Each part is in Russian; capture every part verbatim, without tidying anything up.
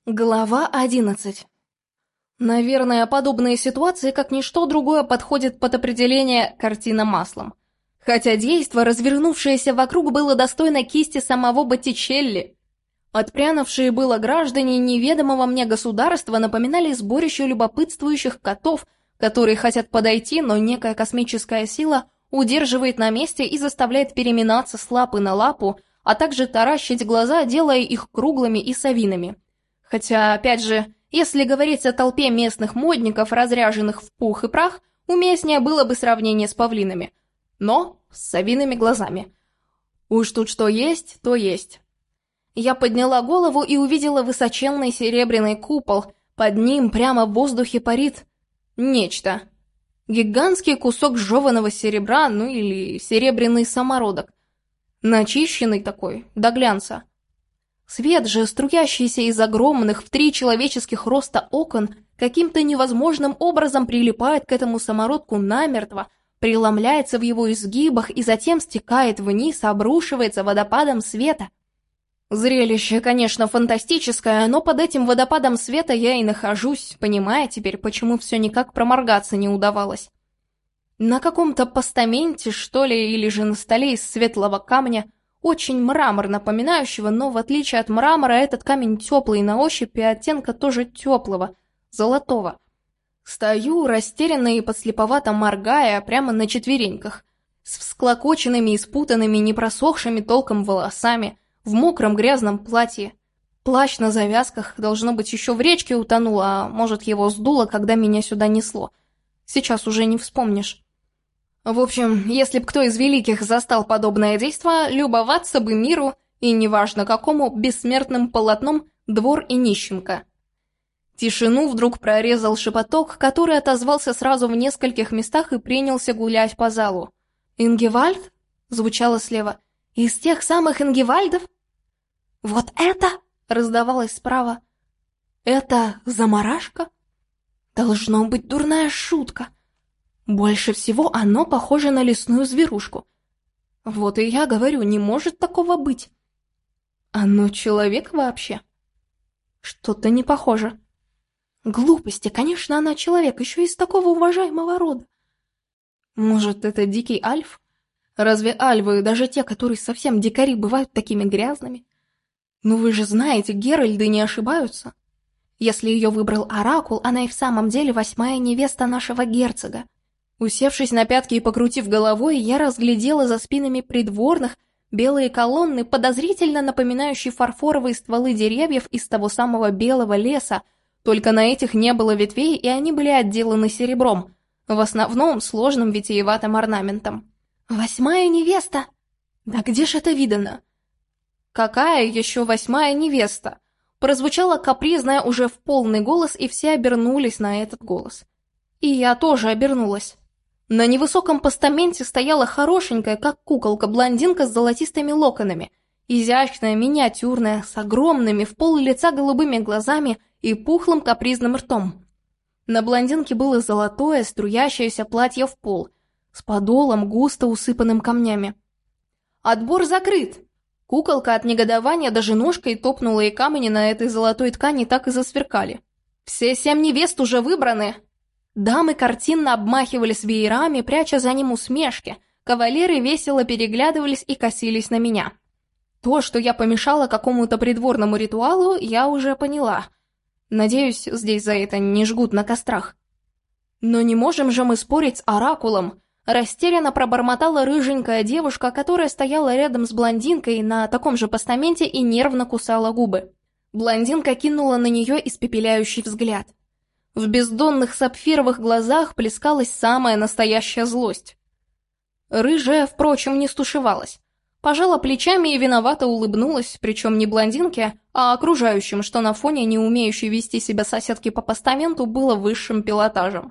Глава одиннадцать. Наверное, подобные ситуации, как ничто другое, подходят под определение «картина маслом». Хотя действо, развернувшееся вокруг, было достойно кисти самого Боттичелли. Отпрянувшие было граждане неведомого мне государства напоминали сборище любопытствующих котов, которые хотят подойти, но некая космическая сила удерживает на месте и заставляет переминаться с лапы на лапу, а также таращить глаза, делая их круглыми и совиными. Хотя, опять же, если говорить о толпе местных модников, разряженных в пух и прах, уместнее было бы сравнение с павлинами. Но с совиными глазами. Уж тут что есть, то есть. Я подняла голову и увидела высоченный серебряный купол. Под ним прямо в воздухе парит нечто. Гигантский кусок жеваного серебра, ну или серебряный самородок. Начищенный такой, до глянца. Свет же, струящийся из огромных в три человеческих роста окон, каким-то невозможным образом прилипает к этому самородку намертво, преломляется в его изгибах и затем стекает вниз, обрушивается водопадом света. Зрелище, конечно, фантастическое, но под этим водопадом света я и нахожусь, понимая теперь, почему все никак проморгаться не удавалось. На каком-то постаменте, что ли, или же на столе из светлого камня, очень мрамор напоминающего, но в отличие от мрамора этот камень теплый на ощупь и оттенка тоже теплого, золотого. Стою, растерянно и подслеповато моргая, прямо на четвереньках, с всклокоченными и спутанными, не просохшими толком волосами, в мокром грязном платье. Плащ на завязках, должно быть, еще в речке утонул, а может, его сдуло, когда меня сюда несло. Сейчас уже не вспомнишь. В общем, если б кто из великих застал подобное действо, любоваться бы миру, и неважно какому, бессмертным полотном «Двор и нищенка». Тишину вдруг прорезал шепоток, который отозвался сразу в нескольких местах и принялся гулять по залу. «Ингевальд?» — звучало слева. «Из тех самых Ингевальдов?» «Вот это?» — раздавалось справа. «Это заморашка?» «Должно быть дурная шутка. Больше всего оно похоже на лесную зверушку. Вот и я говорю, не может такого быть. Оно человек вообще? Что-то не похоже. Глупости, конечно, она человек, еще из такого уважаемого рода. Может, это дикий альф? Разве альвы, даже те, которые совсем дикари, бывают такими грязными? Ну вы же знаете, геральды не ошибаются. Если ее выбрал оракул, она и в самом деле восьмая невеста нашего герцога. Усевшись на пятки и покрутив головой, я разглядела за спинами придворных белые колонны, подозрительно напоминающие фарфоровые стволы деревьев из того самого белого леса, только на этих не было ветвей, и они были отделаны серебром, в основном сложным витиеватым орнаментом. «Восьмая невеста! Да где ж это видано?» «Какая еще восьмая невеста?» Прозвучало капризное уже в полный голос, и все обернулись на этот голос. И я тоже обернулась. На невысоком постаменте стояла хорошенькая, как куколка, блондинка с золотистыми локонами, изящная, миниатюрная, с огромными в пол лица голубыми глазами и пухлым капризным ртом. На блондинке было золотое, струящееся платье в пол, с подолом, густо усыпанным камнями. «Отбор закрыт!» Куколка от негодования даже ножкой топнула, и камни на этой золотой ткани так и засверкали. «Все семь невест уже выбраны!» Дамы картинно обмахивались веерами, пряча за ним усмешки. Кавалеры весело переглядывались и косились на меня. То, что я помешала какому-то придворному ритуалу, я уже поняла. Надеюсь, здесь за это не жгут на кострах. Но не можем же мы спорить с оракулом. Растерянно пробормотала рыженькая девушка, которая стояла рядом с блондинкой на таком же постаменте и нервно кусала губы. Блондинка кинула на нее испепеляющий взгляд. В бездонных сапфировых глазах плескалась самая настоящая злость. Рыжая, впрочем, не стушевалась. Пожала плечами и виновато улыбнулась, причем не блондинке, а окружающим, что на фоне не умеющей вести себя соседки по постаменту было высшим пилотажем.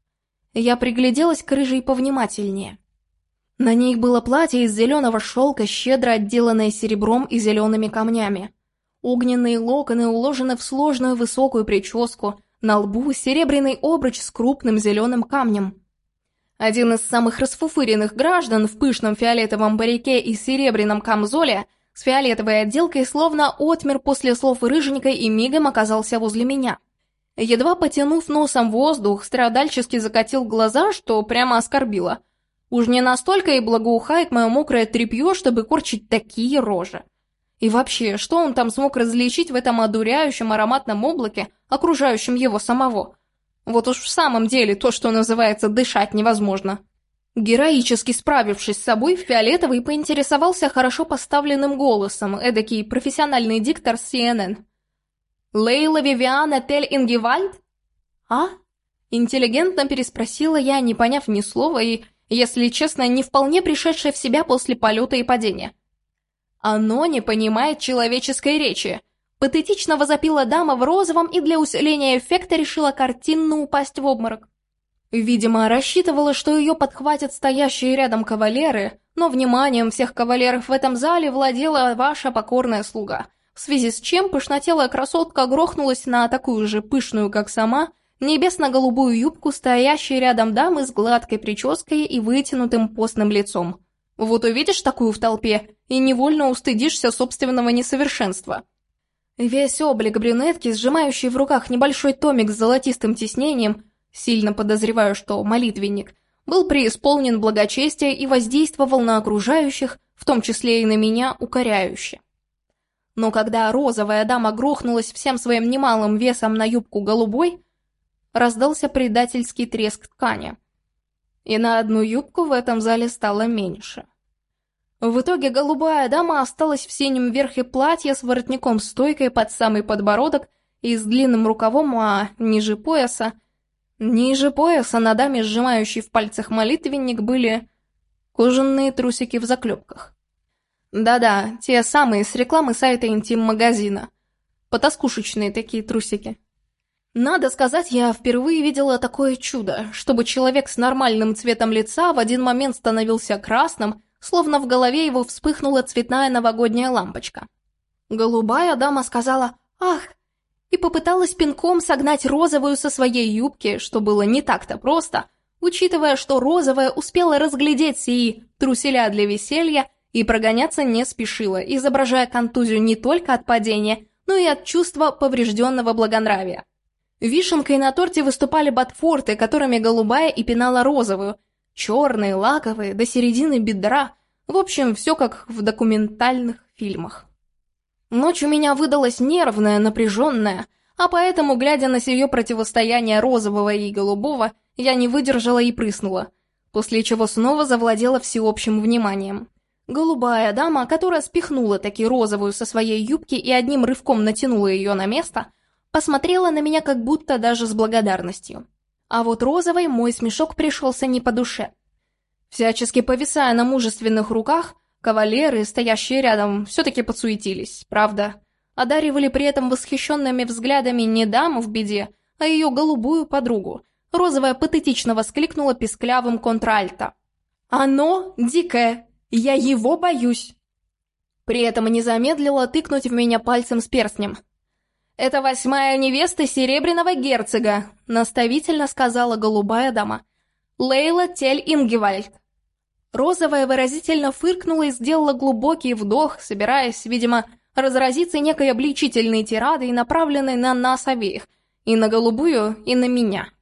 Я пригляделась к рыжей повнимательнее. На ней было платье из зеленого шелка, щедро отделанное серебром и зелеными камнями. Огненные локоны уложены в сложную высокую прическу, на лбу серебряный обруч с крупным зеленым камнем. Один из самых расфуфыренных граждан в пышном фиолетовом парике и серебряном камзоле с фиолетовой отделкой, словно отмер после слов рыженька и мигом оказался возле меня. Едва потянув носом воздух, страдальчески закатил глаза, что прямо оскорбило. Уж не настолько и благоухает мое мокрое тряпье, чтобы корчить такие рожи. И вообще, что он там смог различить в этом одуряющем ароматном облаке, окружающем его самого? Вот уж в самом деле то, что называется «дышать невозможно». Героически справившись с собой, Фиолетовый поинтересовался хорошо поставленным голосом, эдакий профессиональный диктор с си эн эн. «Лейла Вивиана Тель Ингевальд?» «А?» Интеллигентно переспросила я, не поняв ни слова и, если честно, не вполне пришедшая в себя после полета и падения. «Оно не понимает человеческой речи», — патетично возопила дама в розовом и для усиления эффекта решила картинно упасть в обморок. Видимо, рассчитывала, что ее подхватят стоящие рядом кавалеры, но вниманием всех кавалеров в этом зале владела ваша покорная слуга, в связи с чем пышнотелая красотка грохнулась на такую же пышную, как сама, небесно-голубую юбку стоящей рядом дамы с гладкой прической и вытянутым постным лицом. Вот увидишь такую в толпе и невольно устыдишься собственного несовершенства. Весь облик брюнетки, сжимающей в руках небольшой томик с золотистым тиснением, сильно подозреваю, что молитвенник, был преисполнен благочестия и воздействовал на окружающих, в том числе и на меня, укоряюще. Но когда розовая дама грохнулась всем своим немалым весом на юбку голубой, раздался предательский треск ткани. И на одну юбку в этом зале стало меньше. В итоге голубая дама осталась в синем верхе платья с воротником-стойкой под самый подбородок и с длинным рукавом, а ниже пояса Ниже пояса на даме, сжимающей в пальцах молитвенник, были кожаные трусики в заклепках. Да-да, те самые с рекламы сайта интим-магазина. Потаскушечные такие трусики. Надо сказать, я впервые видела такое чудо, чтобы человек с нормальным цветом лица в один момент становился красным, словно в голове его вспыхнула цветная новогодняя лампочка. Голубая дама сказала «Ах!» и попыталась пинком согнать розовую со своей юбки, что было не так-то просто, учитывая, что розовая успела разглядеть сии труселя для веселья и прогоняться не спешила, изображая контузию не только от падения, но и от чувства поврежденного благонравия. Вишенкой на торте выступали ботфорты, которыми голубая и пинала розовую, черные, лаковые, до середины бедра, в общем, все как в документальных фильмах. Ночь у меня выдалась нервная, напряженная, а поэтому, глядя на сие противостояние розового и голубого, я не выдержала и прыснула, после чего снова завладела всеобщим вниманием. Голубая дама, которая спихнула таки розовую со своей юбки и одним рывком натянула ее на место, посмотрела на меня как будто даже с благодарностью. А вот розовой мой смешок пришелся не по душе. Всячески повисая на мужественных руках, кавалеры, стоящие рядом, все-таки подсуетились, правда. Одаривали при этом восхищенными взглядами не даму в беде, а ее голубую подругу. Розовая патетично воскликнула писклявым контральто. «Оно дикое! Я его боюсь!» При этом не замедлила тыкнуть в меня пальцем с перстнем. «Это восьмая невеста Серебряного герцога», — наставительно сказала голубая дама. «Лейла Тель Ингевальд». Розовая выразительно фыркнула и сделала глубокий вдох, собираясь, видимо, разразиться некой обличительной тирадой, направленной на нас обеих, и на голубую, и на меня.